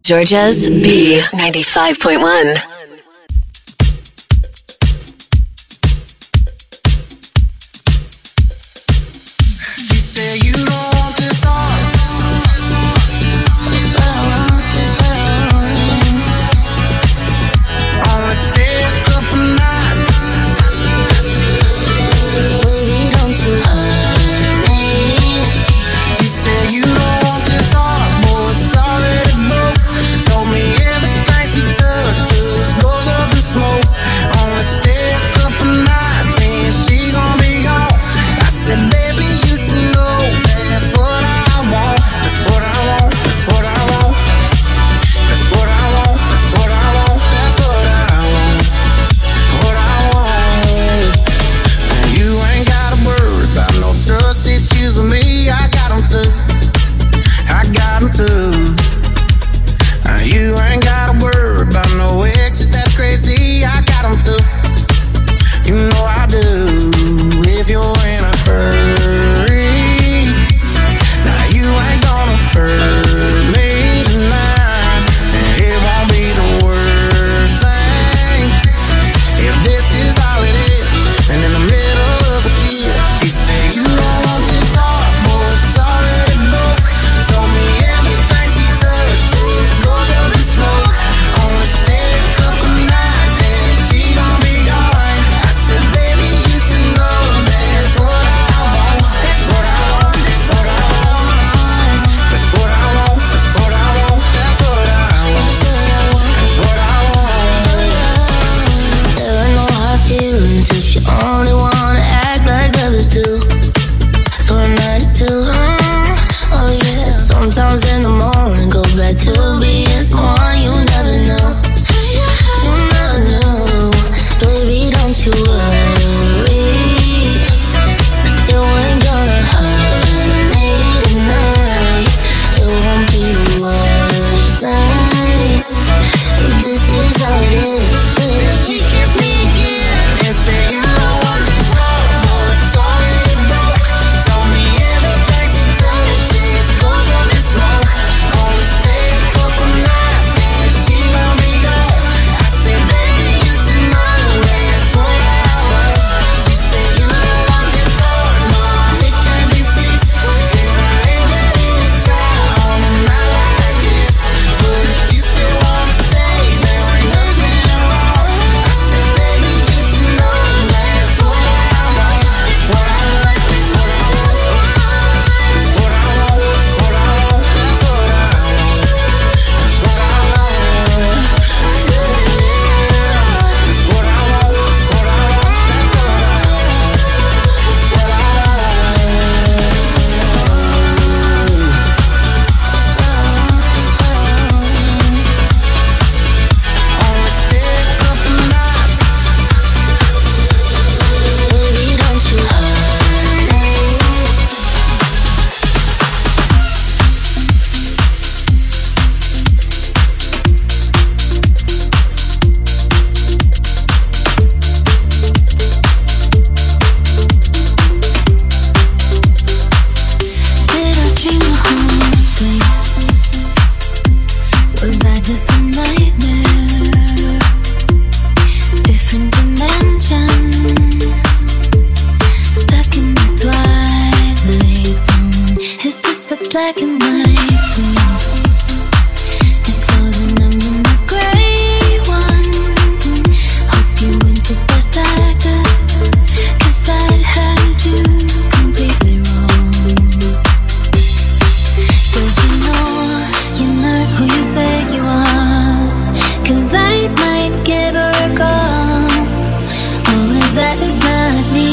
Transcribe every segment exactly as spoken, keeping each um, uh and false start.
Georgia's B ninety-five point one.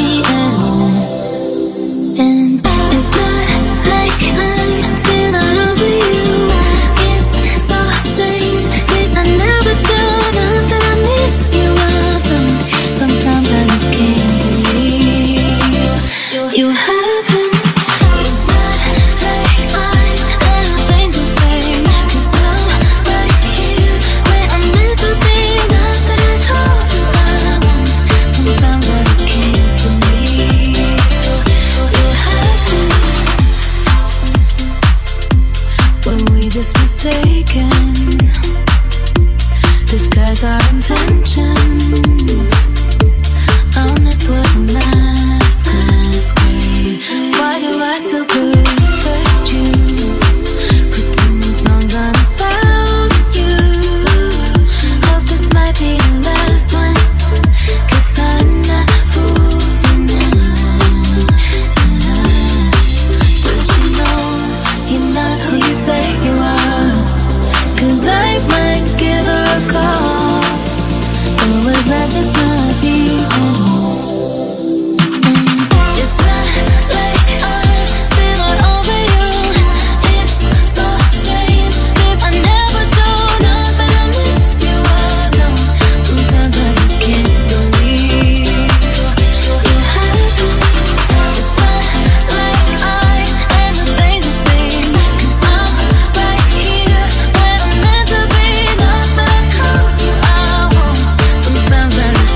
And it's not like I'm still not 'cause I might give her a call. Or was that just not feeling? It's not like I'm still not over you. It's so strange 'cause I never do nothing to miss you alone. Sometimes I just can't believe you have. It's not like I am a change of thing, 'cause I'm right here where I'm meant to be. Not that I call you out. Sometimes I just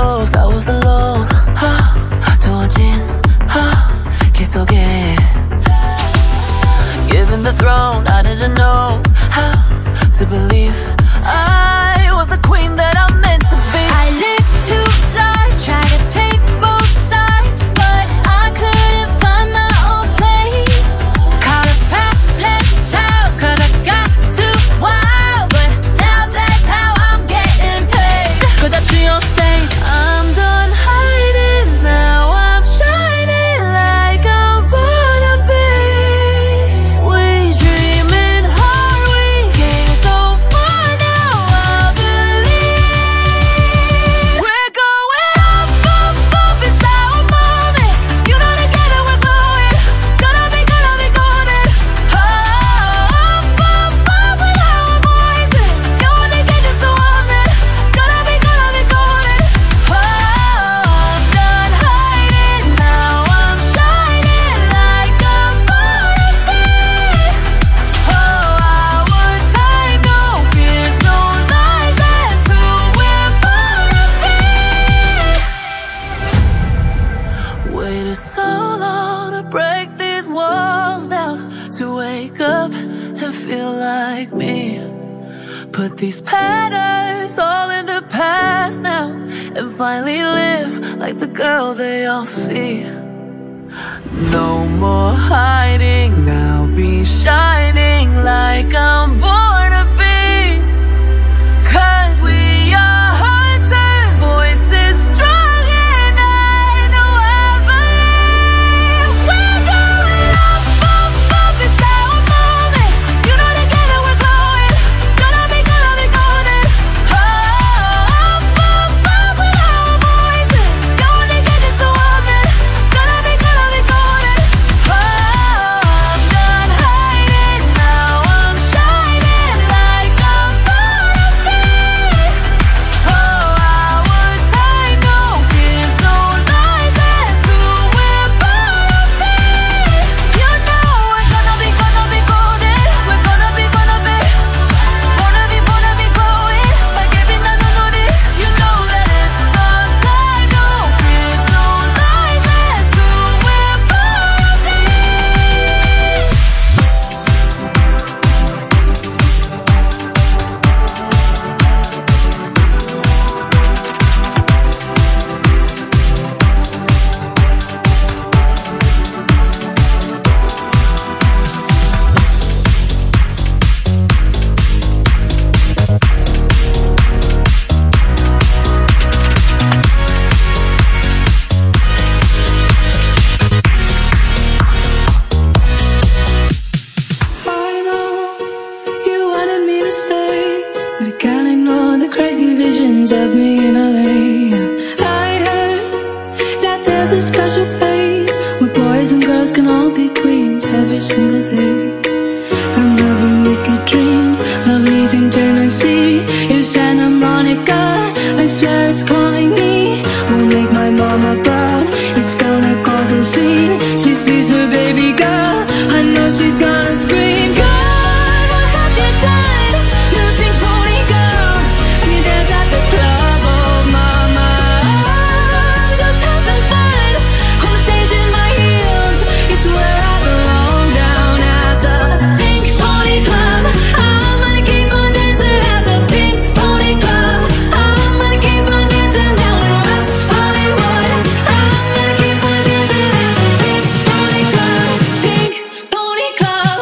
close, I was alone. 두어진 길 속에 given the throne, I didn't know how to believe I was the queen that I'm meant to be. I lived two lives, tried to play both sides, but I couldn't find my own place. Caught a problem child, cause I got too wild, but now that's how I'm getting paid. Cause that's your stage. I'm done hiding, now I'm shining like I'm born to be. We dreaming hard, we came so far, now I believe we're going up, up, up, it's our moment. You know together we're glowing, gonna be, gonna be golden. Oh, up, up, up with our voices. You wanna get you so often, gonna be, gonna be golden. Oh, I'm done hiding, now I'm shining like I'm born to be. Oh, our time, no fears, no lies, that's who we're born to be. Waited so long to break these walls down, to wake up and feel like me. Put these patterns all in the past now, and finally live like the girl they all see. No more hiding, now be shining like I'm born to be. Cause we are hunters, voices strong, and I know I believe we're going up, up, up, it's our moment. You know together we're glowing, gonna be, gonna be golden. Oh, up, up, up with our voices. You wanna get you so often, gonna be, gonna be golden. Oh, I'm done hiding, now I'm shining like I'm born to be. Oh, our time, no fears, no lies, that's who we're born to be. You know we're gonna be, gonna be golden. We're gonna be, gonna be, wanna be, wanna be glowing like every night I know it. You know that it's our time, no fears, no lies, that's who we're born to be. I know you wanted me to stay, but I can't ignore the crazy visions of me in L A. I heard that there's a special place where boys and girls can all be queens every single day. I'm having wicked dreams of leaving Tennessee. If Santa Monica, I swear it's calling me. Will make my mama proud, it's gonna cause a scene. She sees her baby girl, I know she's gonna scream. God, what have you done? Little pink pony girl, and you dance at the club, oh mama. I'm just having fun, on the stage in my heels. It's where I belong, down at the Pink Pony Club. I'm gonna keep on dancing at the Pink Pony Club. I'm gonna keep on dancing down in West Hollywood. I'm gonna keep on dancing at the Pink Pony Club. Pink Pony Club.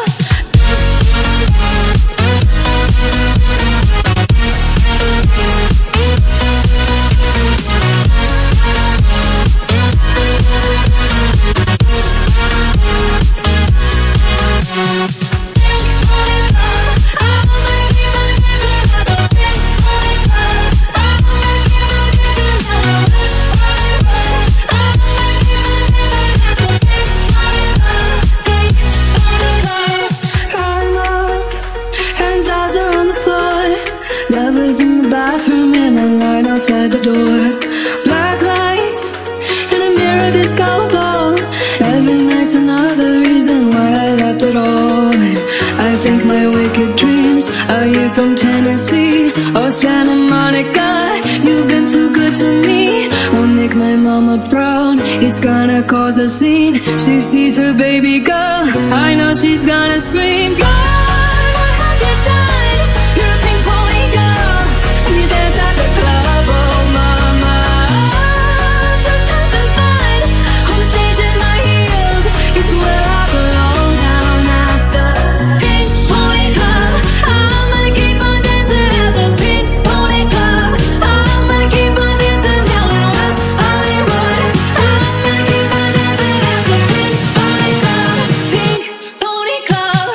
I'm up and jaws are on the floor. Lovers in the bathroom and a line outside the door. Black lights and a mirror disco ball. Every night's another reason why I left it all. And I think my wicked dreams are you from Tennessee or Santa Monica. You've been too good to me. Won't make my mama proud. It's gonna cause a scene. She sees her baby girl. I know she's gonna scream. God, what have you done? You're a pink pony girl. And you dance at the club. Oh mama, just having fun. On the stage in my heels. It's where I belong, down at the Pink Pony Club. I'm gonna keep on dancing at the Pink Pony Club. I'm gonna keep on dancing down in West Hollywood. I'm gonna keep on dancing at the Pink Pony Club. Pink Pony Club.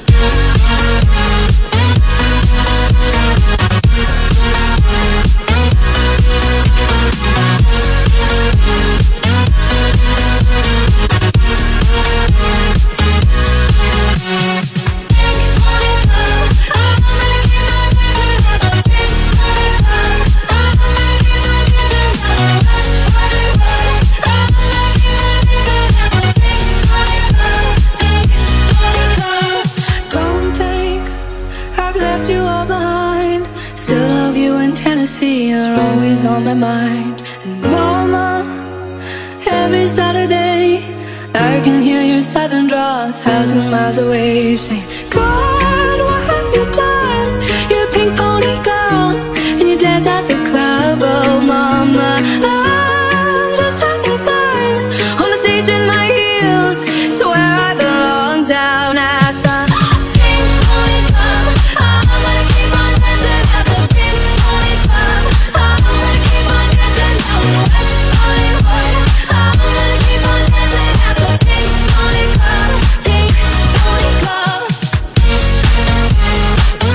Don't think I've left you all behind. Still love you in Tennessee, you're always on my mind. And mama, every Saturday I can hear your southern drawl a thousand miles away, saying, God, what have you done? You're a pink pony girl, and you dance at the club. Oh mama, I'm just having fun. On the stage in my heels, it's where I belong, down at the Pink Pony Club. I'm gonna keep on dancing at the Pink Pony Club. I'm gonna keep on dancing down in West Hollywood. I'm gonna keep on dancing at the Pink Pony Club. Pink Pony Club.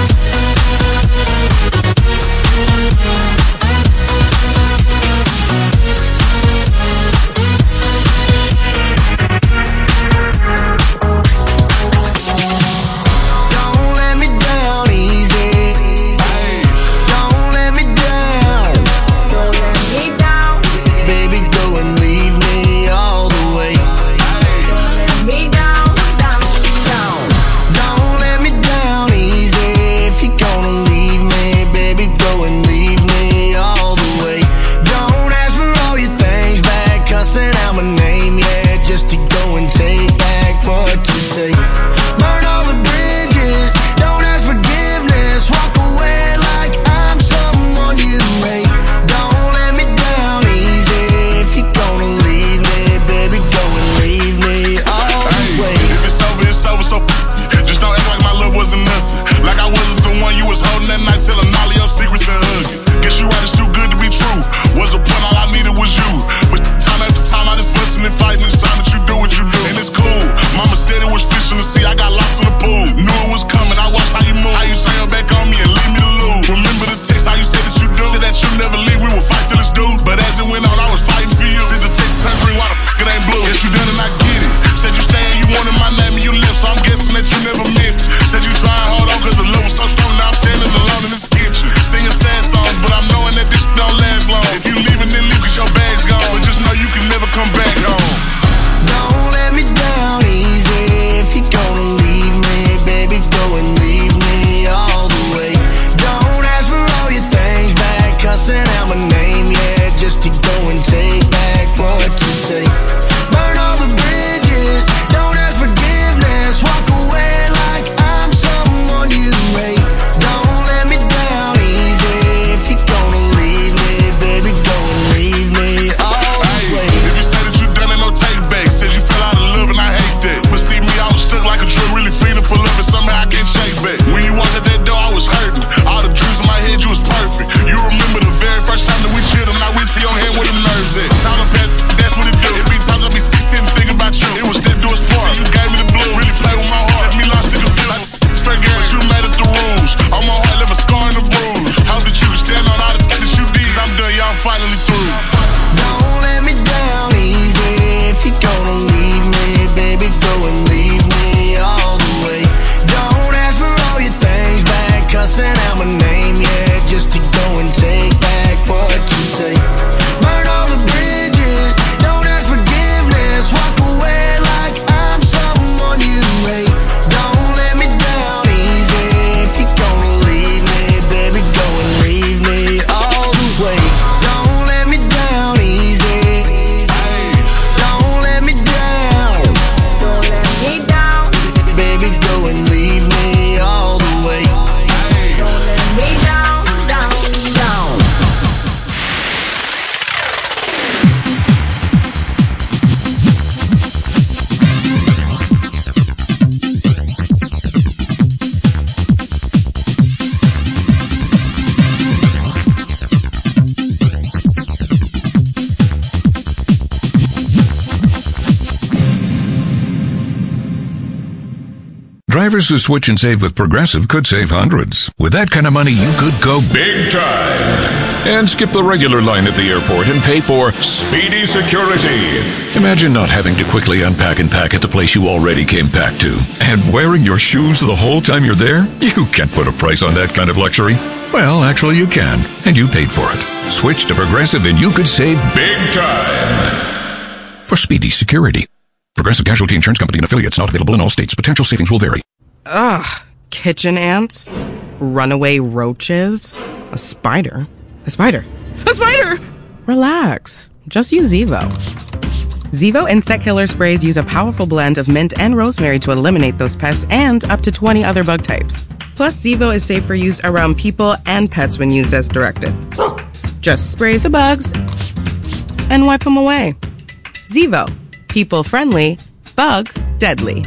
Drivers who switch and save with Progressive could save hundreds. With that kind of money, you could go big time and skip the regular line at the airport and pay for speedy security. Imagine not having to quickly unpack and pack at the place you already came packed to. And wearing your shoes the whole time you're there? You can't put a price on that kind of luxury. Well, actually you can, and you paid for it. Switch to Progressive and you could save big time for speedy security. Progressive Casualty Insurance Company and affiliates, not available in all states. Potential savings will vary. Ugh. Kitchen ants? Runaway roaches? A spider? A spider? A spider! Relax. Just use Zevo. Zevo insect killer sprays use a powerful blend of mint and rosemary to eliminate those pests and up to twenty other bug types. Plus, Zevo is safe for use around people and pets when used as directed. Just spray the bugs and wipe them away. Zevo. People friendly, bug deadly.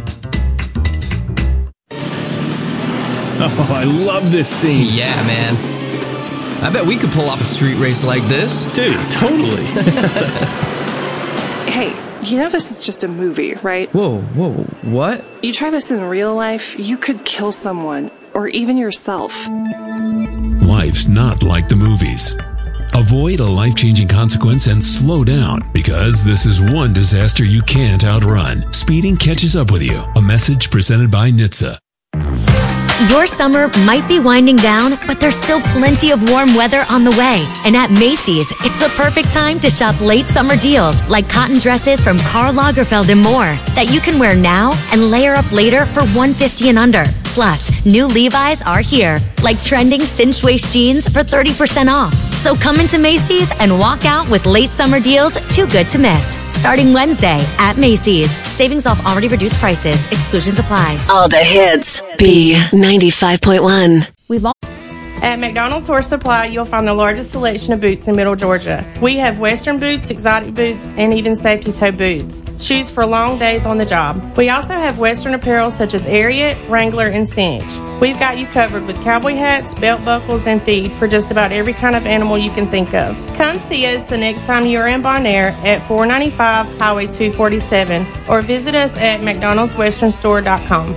Oh, I love this scene. Yeah, man. I bet we could pull off a street race like this. Dude, totally. Hey, you know this is just a movie, right? Whoa, whoa, what? You try this in real life, you could kill someone, or even yourself. Life's not like the movies. Avoid a life-changing consequence and slow down, because this is one disaster you can't outrun. Speeding catches up with you. A message presented by N H T S A. Your summer might be winding down, but there's still plenty of warm weather on the way. And at Macy's, it's the perfect time to shop late summer deals like cotton dresses from Karl Lagerfeld and more that you can wear now and layer up later for one hundred fifty dollars and under. Plus, new Levi's are here, like trending cinched waist jeans for thirty percent off. So come into Macy's and walk out with late summer deals too good to miss. Starting Wednesday at Macy's. Savings off already reduced prices. Exclusions apply. All the hits. B ninety-five point one. We've all At McDonald's Horse Supply, you'll find the largest selection of boots in Middle Georgia. We have Western boots, exotic boots, and even safety toe boots. Shoes for long days on the job. We also have Western apparel such as Ariat, Wrangler, and Cinch. We've got you covered with cowboy hats, belt buckles, and feed for just about every kind of animal you can think of. Come see us the next time you're in Bonaire at four ninety-five Highway two forty-seven or visit us at mcdonalds western store dot com.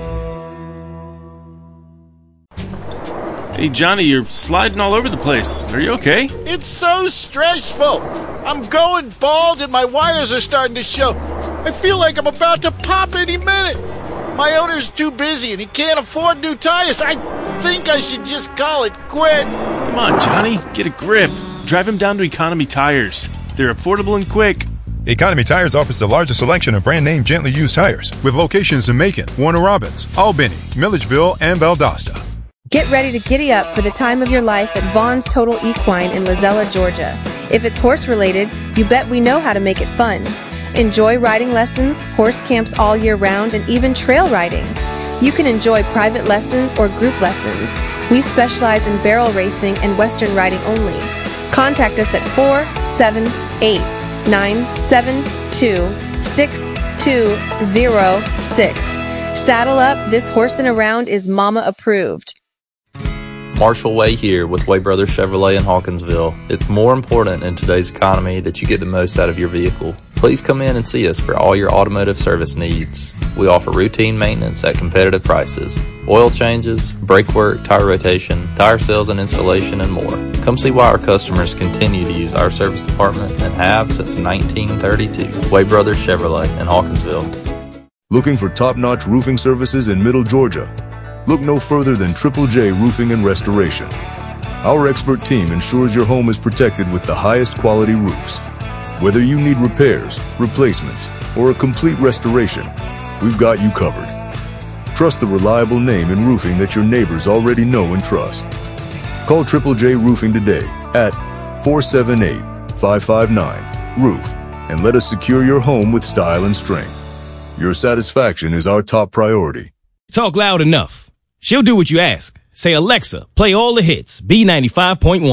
Hey, Johnny, you're sliding all over the place. Are you okay? It's so stressful. I'm going bald and my wires are starting to show. I feel like I'm about to pop any minute. My owner's too busy and he can't afford new tires. I think I should just call it quits. Come on, Johnny, get a grip. Drive him down to Economy Tires. They're affordable and quick. Economy Tires offers the largest selection of brand-name gently used tires with locations in Macon, Warner Robins, Albany, Milledgeville, and Valdosta. Get ready to giddy up for the time of your life at Vaughn's Total Equine in Lozella, Georgia. If it's horse-related, you bet we know how to make it fun. Enjoy riding lessons, horse camps all year round, and even trail riding. You can enjoy private lessons or group lessons. We specialize in barrel racing and Western riding only. Contact us at four seven eight, nine seven two, six two zero six. Saddle up, this horsing around is mama approved. Marshall Way here with Way Brothers Chevrolet in Hawkinsville. It's more important in today's economy that you get the most out of your vehicle. Please come in and see us for all your automotive service needs. We offer routine maintenance at competitive prices, oil changes, brake work, tire rotation, tire sales and installation, and more. Come see why our customers continue to use our service department and have since nineteen thirty-two. Way Brothers Chevrolet in Hawkinsville. Looking for top-notch roofing services in Middle Georgia? Look no further than Triple J Roofing and Restoration. Our expert team ensures your home is protected with the highest quality roofs. Whether you need repairs, replacements, or a complete restoration, we've got you covered. Trust the reliable name in roofing that your neighbors already know and trust. Call Triple J Roofing today at four seven eight, five five nine, roof and let us secure your home with style and strength. Your satisfaction is our top priority. Talk loud enough. She'll do what you ask. Say, Alexa, play all the hits. B ninety-five point one.